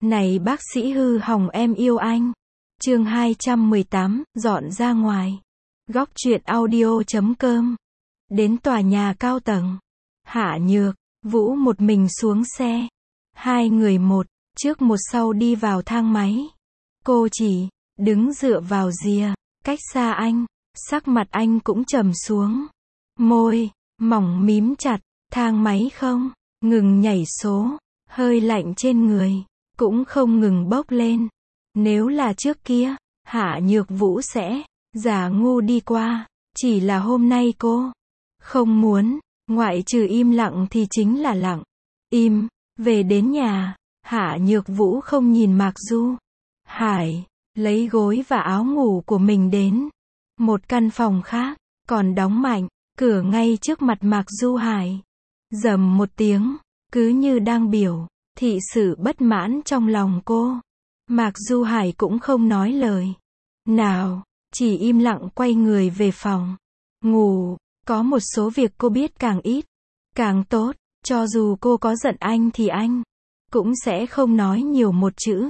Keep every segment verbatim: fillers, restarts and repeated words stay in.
Này bác sĩ hư hỏng em yêu anh. Chương hai trăm mười tám, dọn ra ngoài. Góc truyện audio chấm com. Đến tòa nhà cao tầng. Hạ Nhược, Vũ một mình xuống xe. Hai người một, trước một sau đi vào thang máy. Cô chỉ, đứng dựa vào rìa, cách xa anh. Sắc mặt anh cũng trầm xuống. Môi, mỏng mím chặt, thang máy không, ngừng nhảy số. Hơi lạnh trên người, cũng không ngừng bốc lên. Nếu là trước kia, Hạ Nhược Vũ sẽ giả ngu đi qua. Chỉ là hôm nay cô không muốn, ngoại trừ im lặng thì chính là lặng. Im, về đến nhà, Hạ Nhược Vũ không nhìn Mạc Du Hải, lấy gối và áo ngủ của mình đến. Một căn phòng khác, còn đóng mạnh, cửa ngay trước mặt Mạc Du Hải. Rầm một tiếng, cứ như đang biểu thị sự bất mãn trong lòng cô. Mạc Du Hải cũng không nói lời nào, chỉ im lặng quay người về phòng ngủ. Có một số việc cô biết càng ít, càng tốt. Cho dù cô có giận anh thì anh cũng sẽ không nói nhiều một chữ.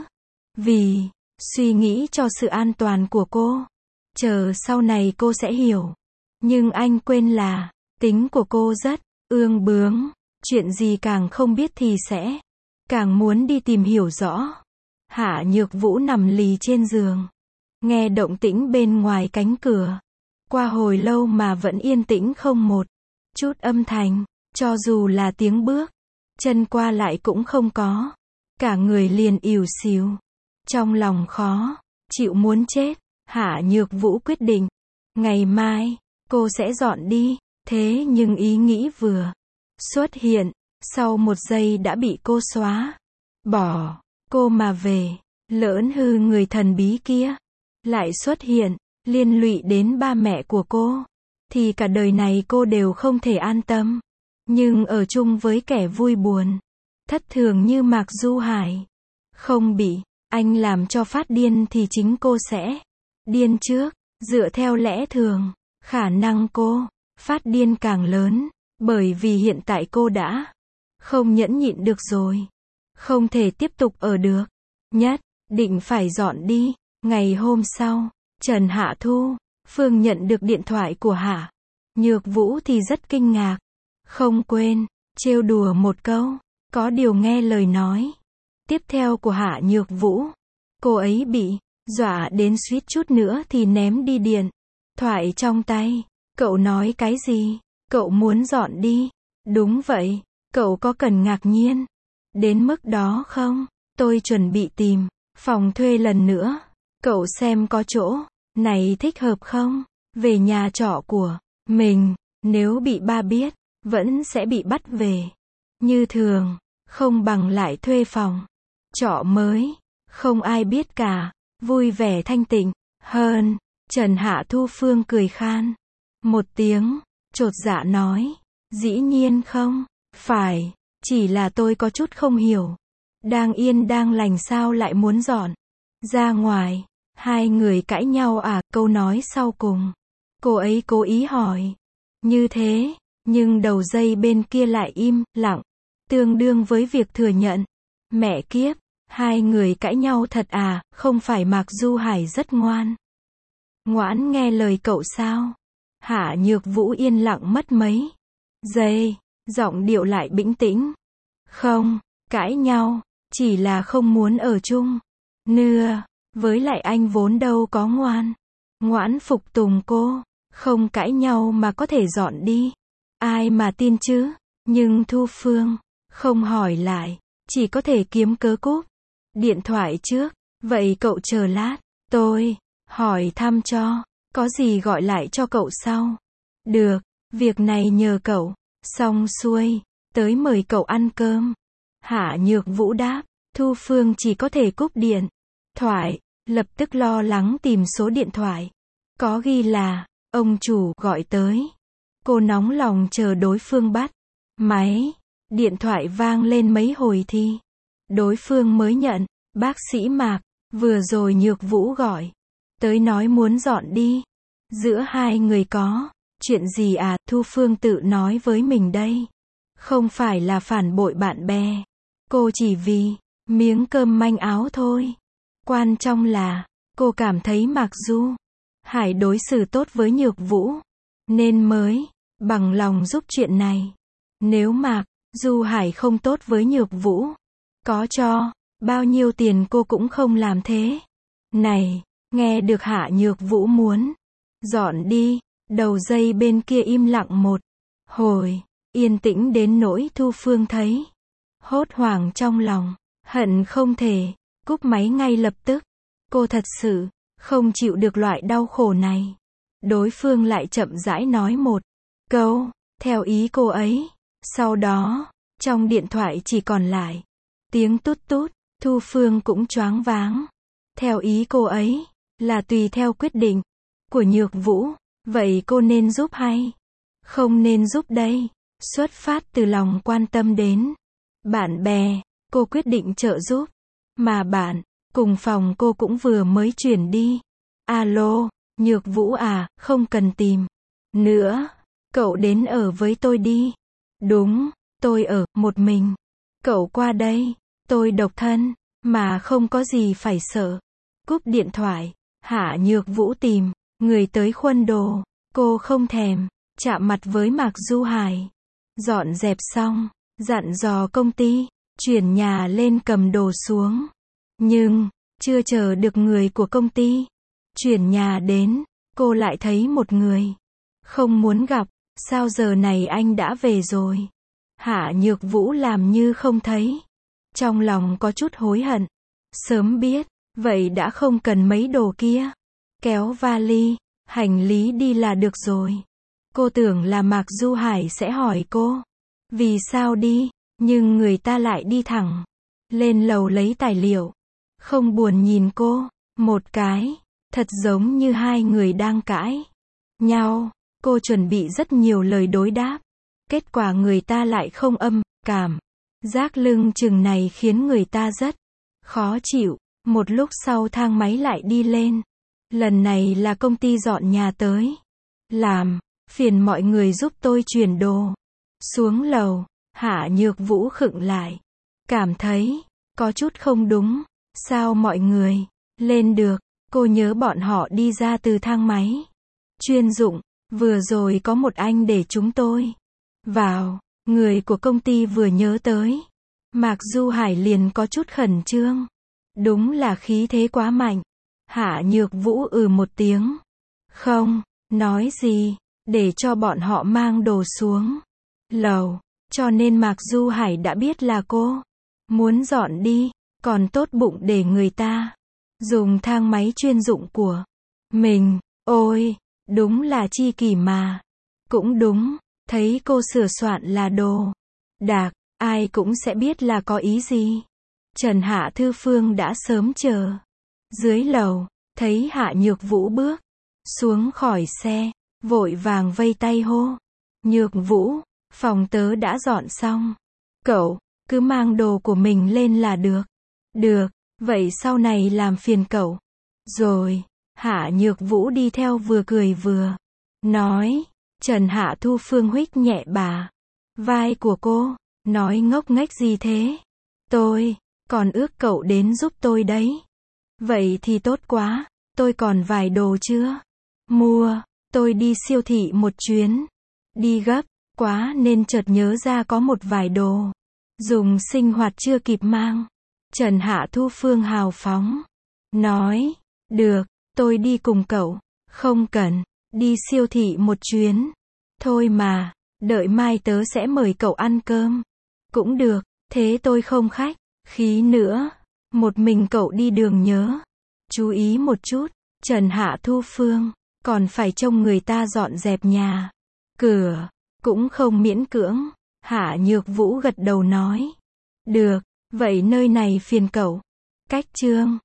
Vì suy nghĩ cho sự an toàn của cô. Chờ sau này cô sẽ hiểu. Nhưng anh quên là tính của cô rất ương bướng. Chuyện gì càng không biết thì sẽ càng muốn đi tìm hiểu rõ. Hạ Nhược Vũ nằm lì trên giường, nghe động tĩnh bên ngoài cánh cửa. Qua hồi lâu mà vẫn yên tĩnh không một chút âm thanh. Cho dù là tiếng bước chân qua lại cũng không có. Cả người liền ỉu xìu, trong lòng khó chịu muốn chết. Hạ Nhược Vũ quyết định, ngày mai cô sẽ dọn đi. Thế nhưng ý nghĩ vừa xuất hiện, sau một giây đã bị cô xóa bỏ. Cô mà về, lỡn hư người thần bí kia lại xuất hiện, liên lụy đến ba mẹ của cô, thì cả đời này cô đều không thể an tâm. Nhưng ở chung với kẻ vui buồn, thất thường như Mạc Du Hải, không bị anh làm cho phát điên thì chính cô sẽ điên trước. Dựa theo lẽ thường, khả năng cô phát điên càng lớn, bởi vì hiện tại cô đã không nhẫn nhịn được rồi, không thể tiếp tục ở được, nhất định phải dọn đi. Ngày hôm sau, Trần Hạ Thu Phương nhận được điện thoại của Hạ Nhược Vũ thì rất kinh ngạc, không quên trêu đùa một câu, có điều nghe lời nói tiếp theo của Hạ Nhược Vũ, cô ấy bị dọa đến suýt chút nữa thì ném đi điện thoại trong tay. Cậu nói cái gì? Cậu muốn dọn đi? Đúng vậy. Cậu có cần ngạc nhiên đến mức đó không? Tôi chuẩn bị tìm phòng thuê lần nữa. Cậu xem có chỗ này thích hợp không? Về nhà trọ của mình, nếu bị ba biết, vẫn sẽ bị bắt về. Như thường, không bằng lại thuê phòng trọ mới, không ai biết cả, vui vẻ thanh tịnh hơn. Trần Hạ Thu Phương cười khan một tiếng, chột dạ nói, dĩ nhiên không phải, chỉ là tôi có chút không hiểu. Đang yên đang lành sao lại muốn dọn ra ngoài? Hai người cãi nhau à? Câu nói sau cùng, cô ấy cố ý hỏi như thế, nhưng đầu dây bên kia lại im lặng, tương đương với việc thừa nhận. Mẹ kiếp, hai người cãi nhau thật à? Không phải Mạc Du Hải rất ngoan ngoãn nghe lời cậu sao? Hạ Nhược Vũ yên lặng mất mấy giây, giọng điệu lại bĩnh tĩnh. Không cãi nhau, chỉ là không muốn ở chung nữa. Với lại anh vốn đâu có ngoan ngoãn phục tùng cô. Không cãi nhau mà có thể dọn đi, ai mà tin chứ? Nhưng Thu Phương không hỏi lại, chỉ có thể kiếm cớ cúp điện thoại trước. Vậy cậu chờ lát, tôi hỏi thăm cho, có gì gọi lại cho cậu sau. Được, việc này nhờ cậu. Xong xuôi, tới mời cậu ăn cơm. Hạ Nhược Vũ đáp. Thu Phương chỉ có thể cúp điện thoại, lập tức lo lắng tìm số điện thoại. Có ghi là ông chủ gọi tới. Cô nóng lòng chờ đối phương bắt máy. Điện thoại vang lên mấy hồi thì đối phương mới nhận. Bác sĩ Mạc, vừa rồi Nhược Vũ gọi tới nói muốn dọn đi. Giữa hai người có chuyện gì à? Thu Phương tự nói với mình đây không phải là phản bội bạn bè. Cô chỉ vì miếng cơm manh áo thôi. Quan trọng là, cô cảm thấy Mạc Du Hải đối xử tốt với Nhược Vũ, nên mới bằng lòng giúp chuyện này. Nếu Mạc Du Hải không tốt với Nhược Vũ, có cho bao nhiêu tiền cô cũng không làm thế. Này, nghe được Hạ Nhược Vũ muốn dọn đi, đầu dây bên kia im lặng một hồi, yên tĩnh đến nỗi Thu Phương thấy hốt hoảng trong lòng, hận không thể cúp máy ngay lập tức. Cô thật sự không chịu được loại đau khổ này. Đối phương lại chậm rãi nói một câu, theo ý cô ấy. Sau đó, trong điện thoại chỉ còn lại tiếng tút tút, Thu Phương cũng choáng váng. Theo ý cô ấy, là tùy theo quyết định của Nhược Vũ, vậy cô nên giúp hay không nên giúp đây? Xuất phát từ lòng quan tâm đến bạn bè, cô quyết định trợ giúp, mà bạn cùng phòng cô cũng vừa mới chuyển đi. Alo, Nhược Vũ à, không cần tìm nữa, cậu đến ở với tôi đi. Đúng, tôi ở một mình. Cậu qua đây, tôi độc thân, mà không có gì phải sợ. Cúp điện thoại, Hạ Nhược Vũ tìm người tới khuân đồ, cô không thèm chạm mặt với Mạc Du Hải. Dọn dẹp xong, dặn dò công ty chuyển nhà lên cầm đồ xuống. Nhưng chưa chờ được người của công ty chuyển nhà đến, cô lại thấy một người không muốn gặp. Sao giờ này anh đã về rồi? Hạ Nhược Vũ làm như không thấy, trong lòng có chút hối hận. Sớm biết, vậy đã không cần mấy đồ kia. Kéo vali, hành lý đi là được rồi. Cô tưởng là Mạc Du Hải sẽ hỏi cô vì sao đi, nhưng người ta lại đi thẳng lên lầu lấy tài liệu, không buồn nhìn cô một cái, thật giống như hai người đang cãi nhau. Cô chuẩn bị rất nhiều lời đối đáp, kết quả người ta lại không âm cảm. Giác lưng chừng này khiến người ta rất khó chịu. Một lúc sau thang máy lại đi lên. Lần này là công ty dọn nhà tới làm, phiền mọi người giúp tôi chuyển đồ. Xuống lầu, Hạ Nhược Vũ khựng lại, cảm thấy có chút không đúng. Sao mọi người lên được? Cô nhớ bọn họ đi ra từ thang máy chuyên dụng. Vừa rồi có một anh để chúng tôi vào. Người của công ty vừa nhớ tới Mạc Du Hải liền có chút khẩn trương. Đúng là khí thế quá mạnh. Hạ Nhược Vũ ừ một tiếng, không nói gì, để cho bọn họ mang đồ xuống lầu. Cho nên Mạc Du Hải đã biết là cô muốn dọn đi, còn tốt bụng để người ta dùng thang máy chuyên dụng của mình. Ôi, đúng là chi kỷ mà. Cũng đúng, thấy cô sửa soạn là đồ đạc, ai cũng sẽ biết là có ý gì. Trần Hạ Thư Phương đã sớm chờ dưới lầu, thấy Hạ Nhược Vũ bước xuống khỏi xe, vội vàng vây tay hô. Nhược Vũ, phòng tớ đã dọn xong. Cậu, cứ mang đồ của mình lên là được. Được, vậy sau này làm phiền cậu. Rồi, Hạ Nhược Vũ đi theo vừa cười vừa nói. Trần Hạ Thu Phương huých nhẹ bà vai của cô, nói ngốc nghếch gì thế? Tôi còn ước cậu đến giúp tôi đấy. Vậy thì tốt quá, tôi còn vài đồ chưa mua. Tôi đi siêu thị một chuyến, đi gấp quá nên chợt nhớ ra có một vài đồ dùng sinh hoạt chưa kịp mang. Trần Hạ Thu Phương hào phóng nói, được, tôi đi cùng cậu. Không cần đi siêu thị một chuyến thôi mà, đợi mai tớ sẽ mời cậu ăn cơm. Cũng được, thế tôi không khách khí nữa. Một mình cậu đi đường nhớ chú ý một chút. Trần Hạ Thu Phương còn phải trông người ta dọn dẹp nhà cửa, cũng không miễn cưỡng. Hạ Nhược Vũ gật đầu nói, được, vậy nơi này phiền cậu. Cách chương